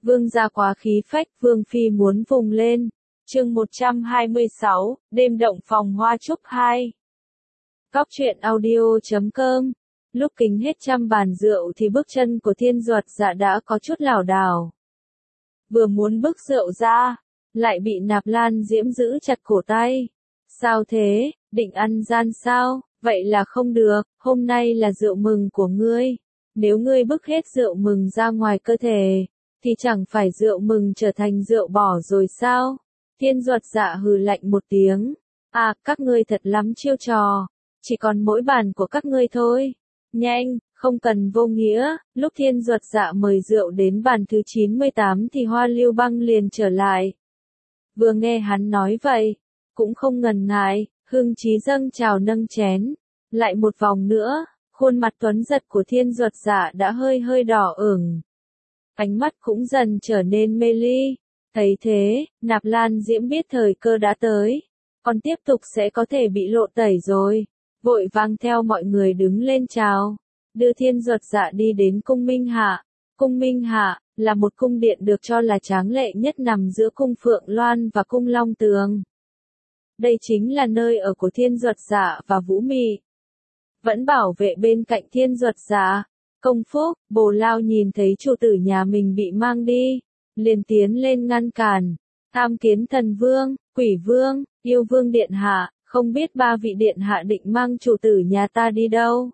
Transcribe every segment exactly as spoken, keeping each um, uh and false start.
Vương gia quá khí phách, Vương phi muốn vùng lên. Chương một trăm hai mươi sáu, đêm động phòng hoa trúc hai. Góc truyện audio chấm com. Lúc kính hết trăm bàn rượu thì bước chân của Thiên Duật Dạ đã có chút lảo đảo. Vừa muốn bước rượu ra, lại bị Nạp Lan Diễm giữ chặt cổ tay. Sao thế, định ăn gian sao? Vậy là không được, hôm nay là rượu mừng của ngươi. Nếu ngươi bức hết rượu mừng ra ngoài cơ thể, thì chẳng phải rượu mừng trở thành rượu bỏ rồi sao? Thiên Duật Dạ hừ lạnh một tiếng. À, các ngươi thật lắm chiêu trò. Chỉ còn mỗi bàn của các ngươi thôi. Nhanh, không cần vô nghĩa. Lúc Thiên Duật Dạ mời rượu đến bàn thứ chín mươi tám thì Hoa Lưu Băng liền trở lại. Vừa nghe hắn nói vậy, cũng không ngần ngại, hưng trí dâng trào nâng chén. Lại một vòng nữa, khuôn mặt tuấn giật của Thiên Duật Dạ đã hơi hơi đỏ ửng. Ánh mắt cũng dần trở nên mê ly. Thấy thế, Nạp Lan Diễm biết thời cơ đã tới. Còn tiếp tục sẽ có thể bị lộ tẩy rồi. Vội vàng theo mọi người đứng lên chào. Đưa Thiên Duật Dạ đi đến cung Minh Hạ. Cung Minh Hạ là một cung điện được cho là tráng lệ nhất nằm giữa cung Phượng Loan và cung Long Tường. Đây chính là nơi ở của Thiên Duật Dạ và Vũ Mị. Vẫn bảo vệ bên cạnh Thiên Duật Dạ. Công Phúc, Bồ Lao nhìn thấy chủ tử nhà mình bị mang đi, liền tiến lên ngăn cản. Tham Kiến Thần Vương, Quỷ Vương, Yêu Vương Điện Hạ, không biết ba vị Điện Hạ định mang chủ tử nhà ta đi đâu?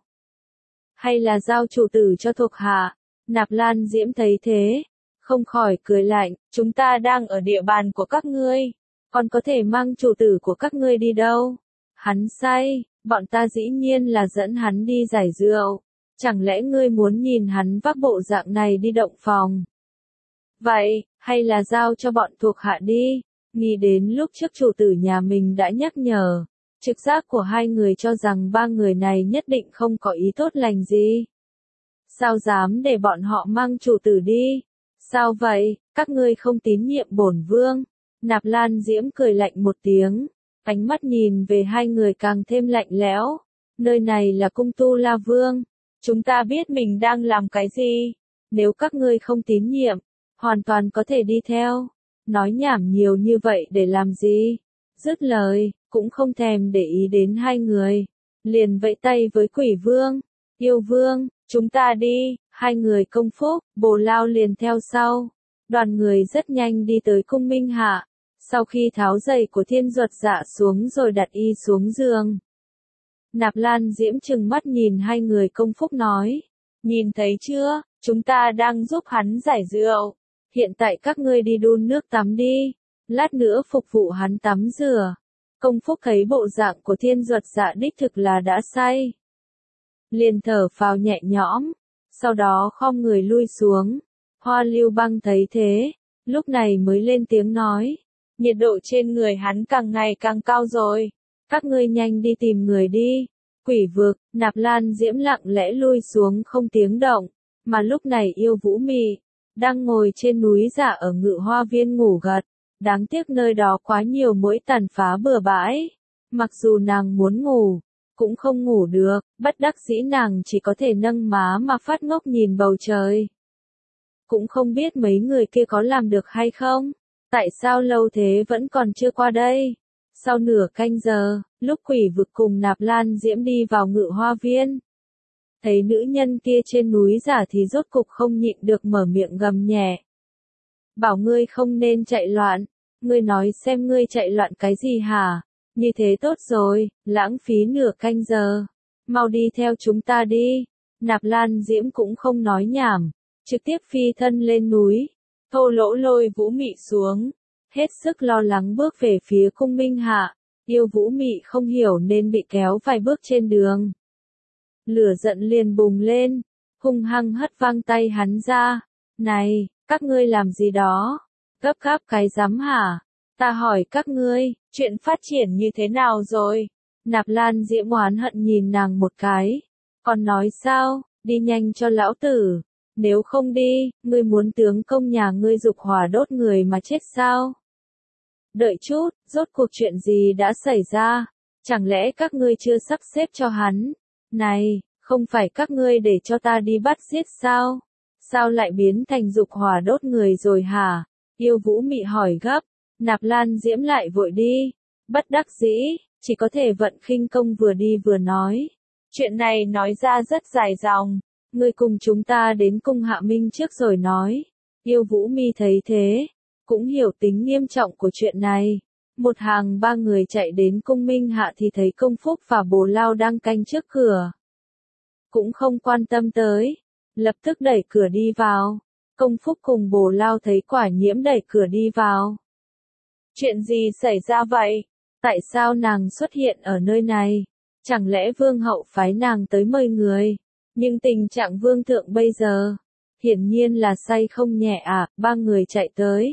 Hay là giao chủ tử cho thuộc hạ? Nạp Lan Diễm thấy thế, không khỏi cười lạnh, chúng ta đang ở địa bàn của các ngươi, còn có thể mang chủ tử của các ngươi đi đâu? Hắn say, bọn ta dĩ nhiên là dẫn hắn đi giải rượu. Chẳng lẽ ngươi muốn nhìn hắn vác bộ dạng này đi động phòng? Vậy, hay là giao cho bọn thuộc hạ đi? Nghĩ đến lúc trước chủ tử nhà mình đã nhắc nhở, trực giác của hai người cho rằng ba người này nhất định không có ý tốt lành gì. Sao dám để bọn họ mang chủ tử đi? Sao vậy, các ngươi không tín nhiệm bổn vương? Nạp Lan Diễm cười lạnh một tiếng, ánh mắt nhìn về hai người càng thêm lạnh lẽo. Nơi này là cung Tu La Vương. Chúng ta biết mình đang làm cái gì. Nếu các ngươi không tín nhiệm, hoàn toàn có thể đi theo. Nói nhảm nhiều như vậy để làm gì? Dứt lời, cũng không thèm để ý đến hai người. Liền vẫy tay với Quỷ Vương, Yêu Vương, chúng ta đi. Hai người Công Phúc, Bồ Lao liền theo sau. Đoàn người rất nhanh đi tới cung Minh Hạ. Sau khi tháo giày của Thiên Duật Dạ xuống rồi đặt y xuống giường. Nạp Lan Diễm trừng mắt nhìn hai người Công Phúc nói. Nhìn thấy chưa, chúng ta đang giúp hắn giải rượu. Hiện tại các ngươi đi đun nước tắm đi. Lát nữa phục vụ hắn tắm rửa. Công Phúc thấy bộ dạng của Thiên Duật Dạ đích thực là đã say. Liền thở phào nhẹ nhõm. Sau đó khom người lui xuống. Hoa Lưu Băng thấy thế, lúc này mới lên tiếng nói. Nhiệt độ trên người hắn càng ngày càng cao rồi. Các ngươi nhanh đi tìm người đi. Quỷ vực, Nạp Lan Diễm lặng lẽ lui xuống không tiếng động. Mà lúc này Yêu Vũ Mị đang ngồi trên núi giả ở Ngự Hoa Viên ngủ gật. Đáng tiếc nơi đó quá nhiều muỗi tàn phá bừa bãi. Mặc dù nàng muốn ngủ, cũng không ngủ được. Bất đắc dĩ nàng chỉ có thể nâng má mà phát ngốc nhìn bầu trời. Cũng không biết mấy người kia có làm được hay không. Tại sao lâu thế vẫn còn chưa qua đây? Sau nửa canh giờ, lúc Quỷ vực cùng Nạp Lan Diễm đi vào Ngự Hoa Viên, thấy nữ nhân kia trên núi giả thì rốt cục không nhịn được mở miệng gầm nhẹ. Bảo ngươi không nên chạy loạn, ngươi nói xem ngươi chạy loạn cái gì hả? Như thế tốt rồi, lãng phí nửa canh giờ. Mau đi theo chúng ta đi. Nạp Lan Diễm cũng không nói nhảm, trực tiếp phi thân lên núi. Thô Lỗ lôi Vũ Mị xuống, hết sức lo lắng bước về phía cung Minh Hạ. Yêu Vũ Mị không hiểu nên bị kéo vài bước trên đường. Lửa giận liền bùng lên, hung hăng hất văng tay hắn ra. Này, các ngươi làm gì đó? Gấp gáp cái rắm hả? Ta hỏi các ngươi, chuyện phát triển như thế nào rồi? Nạp Lan Diễm oán hận nhìn nàng một cái. Còn nói sao, đi nhanh cho lão tử. Nếu không đi, ngươi muốn tướng công nhà ngươi dục hỏa đốt người mà chết sao? Đợi chút, rốt cuộc chuyện gì đã xảy ra? Chẳng lẽ các ngươi chưa sắp xếp cho hắn? Này, không phải các ngươi để cho ta đi bắt giết sao? Sao lại biến thành dục hỏa đốt người rồi hả? Yêu Vũ Mị hỏi gấp. Nạp Lan Diễm lại vội đi. Bất đắc dĩ, chỉ có thể vận khinh công vừa đi vừa nói. Chuyện này nói ra rất dài dòng. Ngươi cùng chúng ta đến cung Hạ Minh trước rồi nói. Yêu Vũ Mi thấy thế, cũng hiểu tính nghiêm trọng của chuyện này. Một hàng ba người chạy đến cung Minh Hạ thì thấy Công Phúc và Bồ Lao đang canh trước cửa. Cũng không quan tâm tới, lập tức đẩy cửa đi vào. Công Phúc cùng Bồ Lao thấy Quả Nhiễm đẩy cửa đi vào. Chuyện gì xảy ra vậy? Tại sao nàng xuất hiện ở nơi này? Chẳng lẽ Vương hậu phái nàng tới mời người? Nhưng tình trạng Vương thượng bây giờ, hiển nhiên là say không nhẹ à, ba người chạy tới.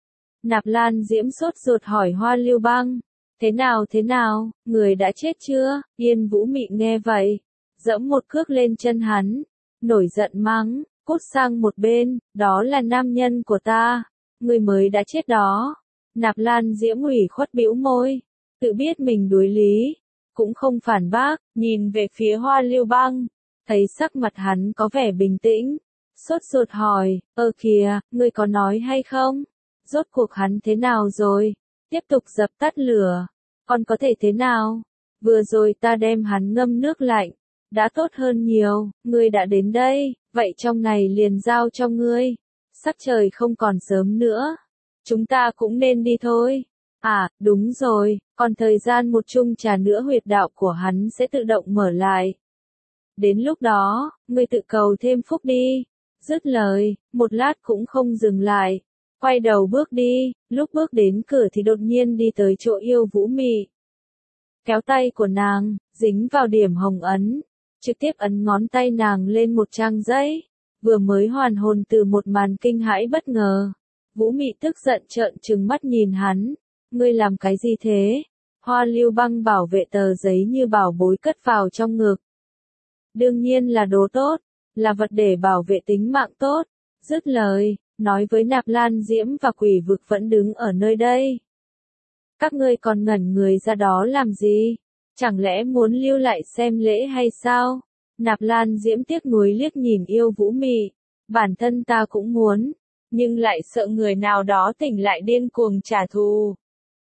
Nạp Lan Diễm sốt ruột hỏi Hoa Lưu Bang, thế nào thế nào, người đã chết chưa? Yên Vũ Mị nghe vậy, giẫm một cước lên chân hắn, nổi giận mắng, cút sang một bên, đó là nam nhân của ta, người mới đã chết đó. Nạp Lan Diễm ủy khuất bĩu môi, tự biết mình đối lý, cũng không phản bác, nhìn về phía Hoa Lưu Bang, thấy sắc mặt hắn có vẻ bình tĩnh, sốt ruột hỏi, ơ kìa, ngươi có nói hay không? Rốt cuộc hắn thế nào rồi? Tiếp tục dập tắt lửa, còn có thể thế nào? Vừa rồi ta đem hắn ngâm nước lạnh, đã tốt hơn nhiều, ngươi đã đến đây, vậy trong này liền giao cho ngươi. Sắc trời không còn sớm nữa, chúng ta cũng nên đi thôi. À, đúng rồi, còn thời gian một chung trà nữa huyệt đạo của hắn sẽ tự động mở lại. Đến lúc đó, ngươi tự cầu thêm phúc đi. Dứt lời, một lát cũng không dừng lại, quay đầu bước đi, lúc bước đến cửa thì đột nhiên đi tới chỗ Yêu Vũ Mị. Kéo tay của nàng, dính vào điểm hồng ấn, trực tiếp ấn ngón tay nàng lên một trang giấy, vừa mới hoàn hồn từ một màn kinh hãi bất ngờ. Vũ Mị tức giận trợn trừng mắt nhìn hắn, ngươi làm cái gì thế? Hoa Lưu Bang bảo vệ tờ giấy như bảo bối cất vào trong ngực. Đương nhiên là đồ tốt, là vật để bảo vệ tính mạng tốt. Dứt lời, nói với Nạp Lan Diễm và Quỷ Vực vẫn đứng ở nơi đây. Các ngươi còn ngẩn người ra đó làm gì? Chẳng lẽ muốn lưu lại xem lễ hay sao? Nạp Lan Diễm tiếc nuối liếc nhìn Yêu Vũ Mị. Bản thân ta cũng muốn, nhưng lại sợ người nào đó tỉnh lại điên cuồng trả thù.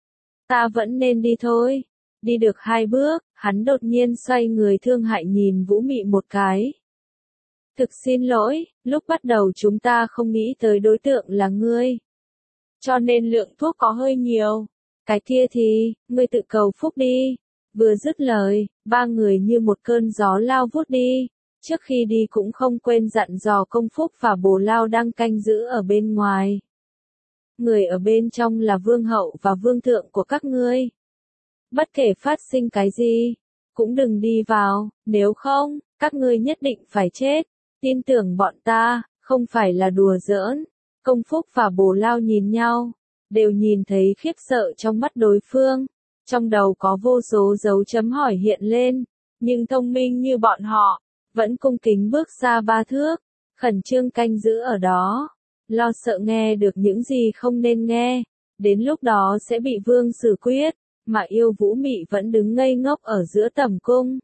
Ta vẫn nên đi thôi. Đi được hai bước, hắn đột nhiên xoay người thương hại nhìn Vũ Mị một cái. Thực xin lỗi, lúc bắt đầu chúng ta không nghĩ tới đối tượng là ngươi. Cho nên lượng thuốc có hơi nhiều. Cái kia thì, ngươi tự cầu phúc đi. Vừa dứt lời, ba người như một cơn gió lao vút đi. Trước khi đi cũng không quên dặn dò Công Phúc và Bồ Lao đang canh giữ ở bên ngoài. Người ở bên trong là Vương hậu và Vương thượng của các ngươi. Bất kể phát sinh cái gì, cũng đừng đi vào, nếu không, các ngươi nhất định phải chết. Tin tưởng bọn ta, không phải là đùa giỡn. Công Phúc và Bồ Lao nhìn nhau, đều nhìn thấy khiếp sợ trong mắt đối phương. Trong đầu có vô số dấu chấm hỏi hiện lên, nhưng thông minh như bọn họ, vẫn cung kính bước ra ba thước, khẩn trương canh giữ ở đó, lo sợ nghe được những gì không nên nghe, đến lúc đó sẽ bị vương xử quyết, mà Yêu Vũ Mị vẫn đứng ngây ngốc ở giữa tầm cung.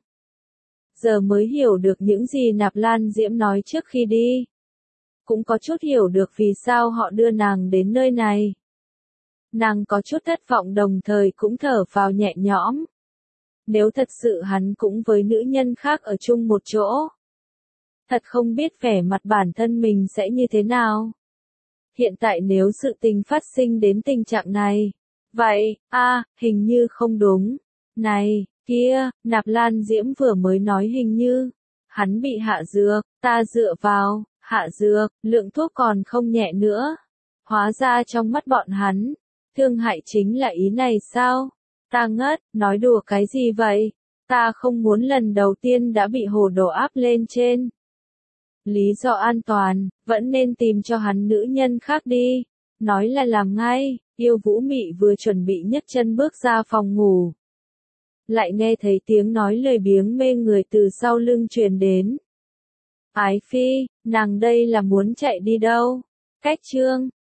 Giờ mới hiểu được những gì Nạp Lan Diễm nói trước khi đi. Cũng có chút hiểu được vì sao họ đưa nàng đến nơi này. Nàng có chút thất vọng đồng thời cũng thở phào nhẹ nhõm. Nếu thật sự hắn cũng với nữ nhân khác ở chung một chỗ, thật không biết vẻ mặt bản thân mình sẽ như thế nào. Hiện tại nếu sự tình phát sinh đến tình trạng này, vậy, a, à, hình như không đúng. Này, kia, Nạp Lan Diễm vừa mới nói hình như, hắn bị hạ dược, ta dựa vào, hạ dược, lượng thuốc còn không nhẹ nữa. Hóa ra trong mắt bọn hắn, thương hại chính là ý này sao? Ta ngất, nói đùa cái gì vậy? Ta không muốn lần đầu tiên đã bị hồ đồ áp lên trên. Lý do an toàn, vẫn nên tìm cho hắn nữ nhân khác đi. Nói là làm ngay, Yêu Vũ Mị vừa chuẩn bị nhấc chân bước ra phòng ngủ. Lại nghe thấy tiếng nói lời biếng mê người từ sau lưng truyền đến. Ái phi, nàng đây là muốn chạy đi đâu? Cách chương